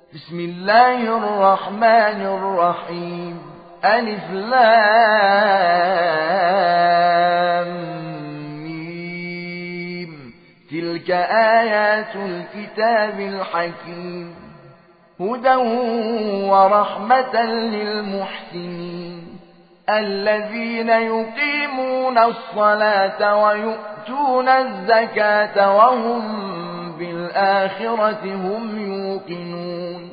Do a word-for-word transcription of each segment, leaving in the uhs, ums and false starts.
بسم الله الرحمن الرحيم. ألف لام ميم. تلك آيات الكتاب الحكيم، هدى ورحمة للمحسنين الذين يقيمون الصلاة ويؤتون الزكاة وهم بالآخرة هم يوقنون.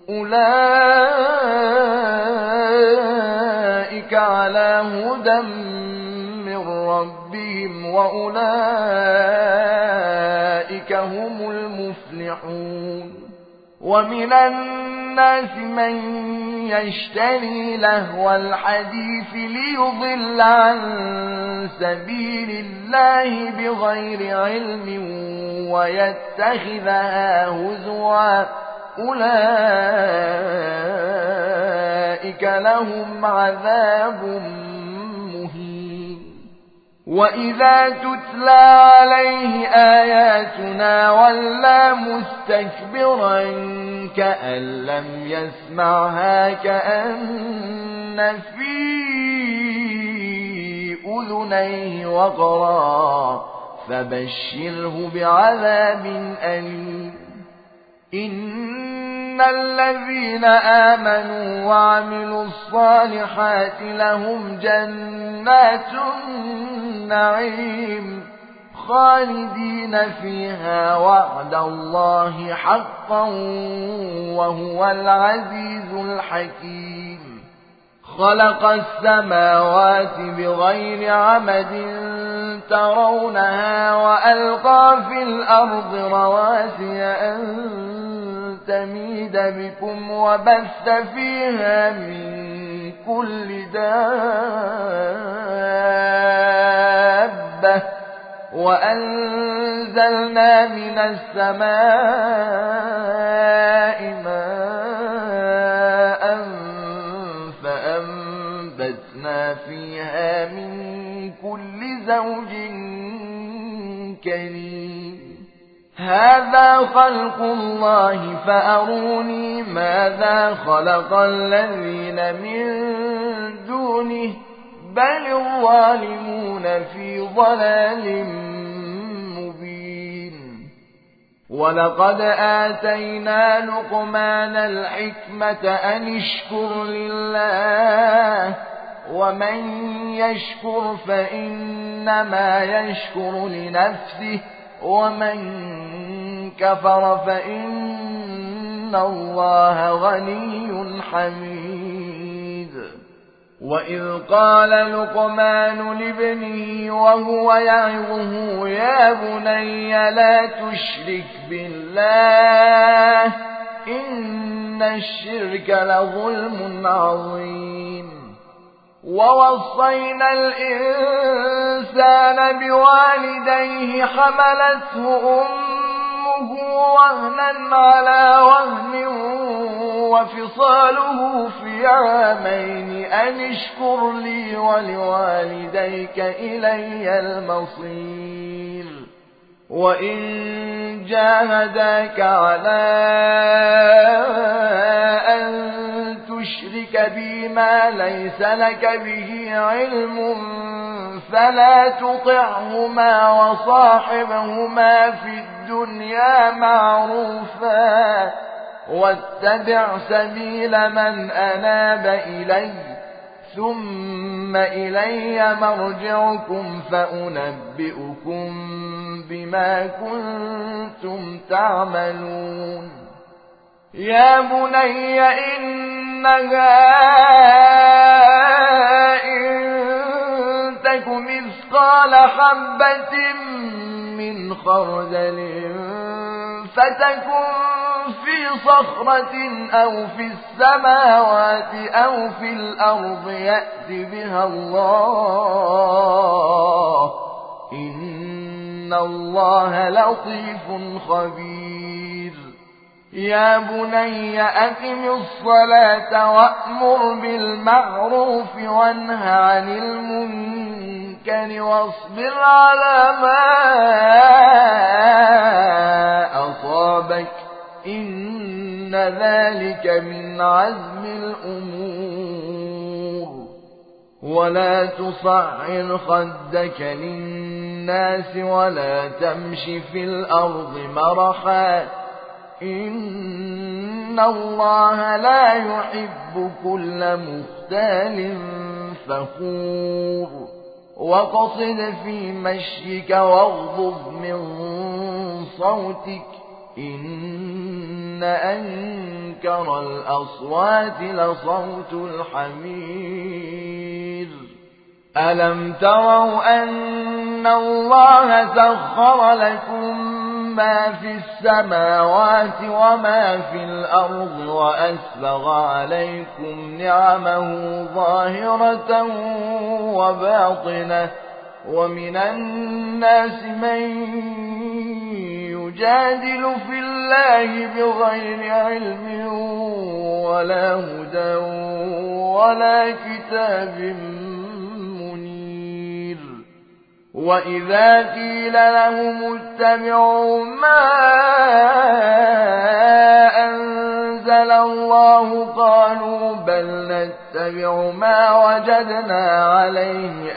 أولئك على هدى من ربهم وأولئك هم المفلحون. ومن الناس من يشتري لهو الحديث ليضل عن سبيل الله بغير علم ويتخذها هزوا، أولئك لهم عذاب مهين. وإذا تتلى عليه آياتنا ولى مستكبرا كأن لم يسمعها كأن في أذنيه وقرا، فبشره بعذاب أليم. إن الذين آمنوا وعملوا الصالحات لهم جنات النعيم خالدين فيها وعد الله حقا وهو العزيز الحكيم. خلق السماوات بغير عمد ترونها وألقى في الأرض رواسي أن تميد بكم وبث فيها من كل دابة وأنزلنا من السماء ماء فأنبتنا فيها من كل زوج كريم. هذا خلق الله فأروني ماذا خلق الذين من دونه بل الظالمون في ضلال مبين. ولقد آتينا لقمان الحكمة أن اشكر لله ومن يشكر فإنما يشكر لنفسه ومن كفر فإن الله غني حميد. وإذ قال لقمان لابنه وهو يعظه يا بني لا تشرك بالله إن الشرك لظلم عظيم. ووصينا الإنسان بوالديه حملته أمه وهنا على وهن وفصاله في عامين أن اشكر لي ولوالديك إلي المصير. وإن جاهداك على أن تشرك بي ما ليس لك به علم فلا تطعهما وصاحبهما في الدنيا معروفا واتبع سبيل من أناب إلي ثم إلي مرجعكم فأنبئكم بما كنتم تعملون. يا بني إنها إن تك مثقال حبة من خردل فتكن في صخرة أو في السماوات أو في الأرض يأت بها الله إن الله لطيف خبير. يا بني أقم الصلاة وأمر بالمعروف وانه عن المنكر واصبر على ما أصابك إن ذلك من عزم الأمور. ولا تصعر خدك للناس ولا تمش في الأرض مرحا إن الله لا يحب كل مختال فخور. وقصد في مشيك واغضض من صوتك إن أنكر الأصوات لصوت الحمير. ألم تروا أن الله سخر لكم ما في السماوات وما في الأرض وأسبغ عليكم نعمه ظاهرة وباطنة ومن الناس من يجادل في الله بغير علم ولا هدى ولا كتاب منير. وإذا قيل لهم اتبعوا ما أنزل الله قالوا بل نتبع ما وجدنا عليه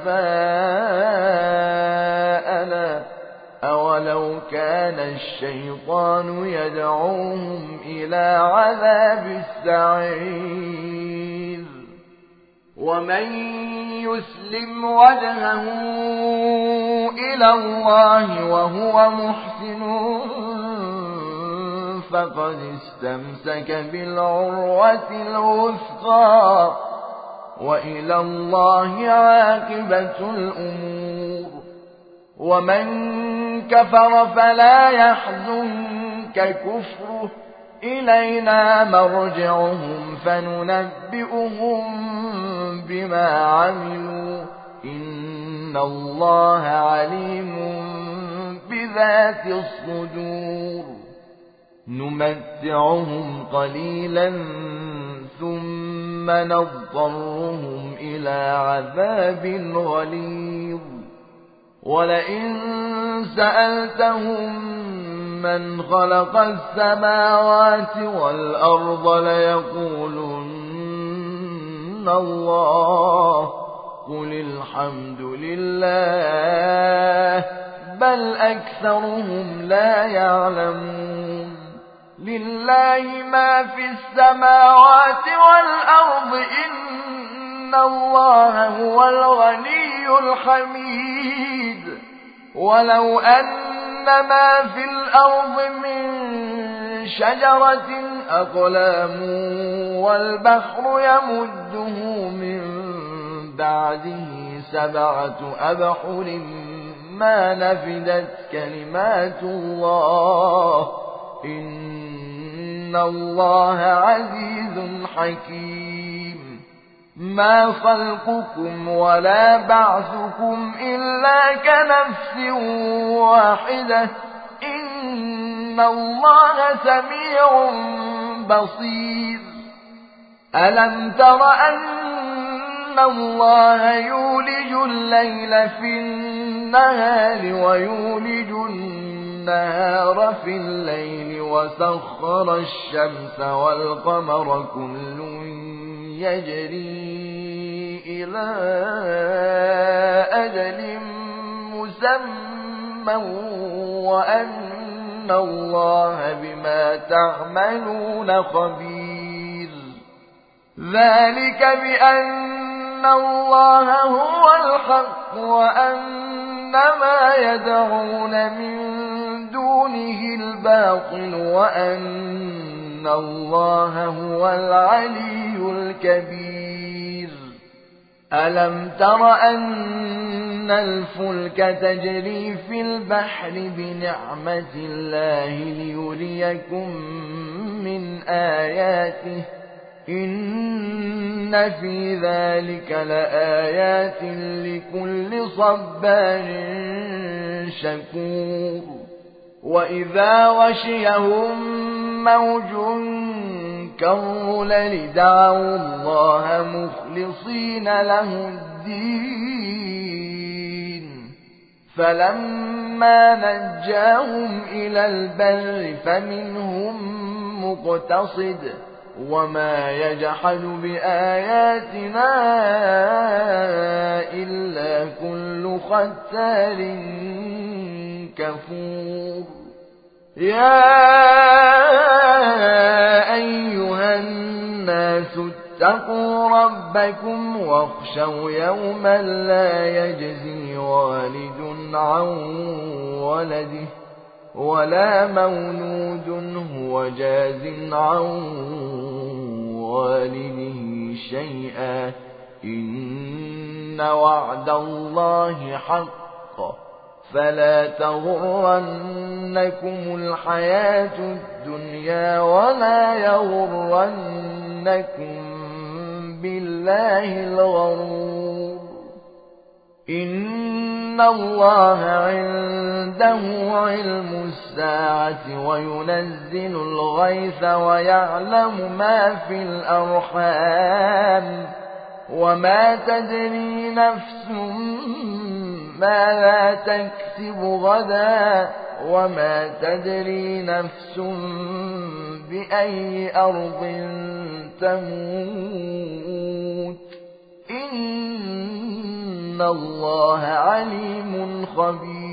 آباءنا أولو كان الشيطان يدعوهم إلى عذاب السعير. ومن يسلم وجهه إلى الله وهو محسن فقد استمسك بالعروة الوثقى وإلى الله عاقبة الأمور. ومن كفر فلا يحزنك كفره إلينا مرجعهم فننبئهم بما عملوا إن الله عليم بذات الصدور. نمتعهم قليلا ثم نضطرهم إلى عذاب غليظ. ولئن سألتهم من خلق السماوات والأرض ليقولن الله قل الحمد لله بل أكثرهم لا يعلمون. لله ما في السماوات والأرض إن الله هو الغني الحميد. ولو أن ما في الأرض من شجرة أقلام والبحر يمده من بعده سبعة أبحر ما نفدت كلمات الله إن الله عزيز حكيم. ما خلقكم ولا بعثكم إلا كنفس واحدة إن الله سميع بصير. ألم تر أن الله يولج الليل في النهار ويولج النهار في الليل وسخر الشمس والقمر كل يجري إلى أجل مسمى وأن الله بما تعملون خبير. ذلك بأن الله هو الحق وأن ما يدعون من دونه الباطل وأن الله هو العلي الكبير. ألم تر أن الفلك تجري في البحر بنعمة الله ليريكم من آياته إن في ذلك لآيات لكل صبار شكور. وإذا غشيهم موج كالظلل دعوا الله مخلصين له الدين فلما نجاهم إلى البر فمنهم مقتصد وما يجحد بآياتنا إلا كل ختار كفور يا أيها الناس اتقوا ربكم واخشوا يوما لا يجزي والد عن ولده ولا مولود هو جاز عن والده شيئا إن وعد الله حق فلا تغرنكم الحياة الدنيا ولا يغرنكم بالله الغرور إن الله عنده علم الساعة وينزل الغيث ويعلم ما في الأرحام وما تدري نفس ماذا تكسب غدا وما تدري نفس بأي أرض تموت إن الله عليم خبير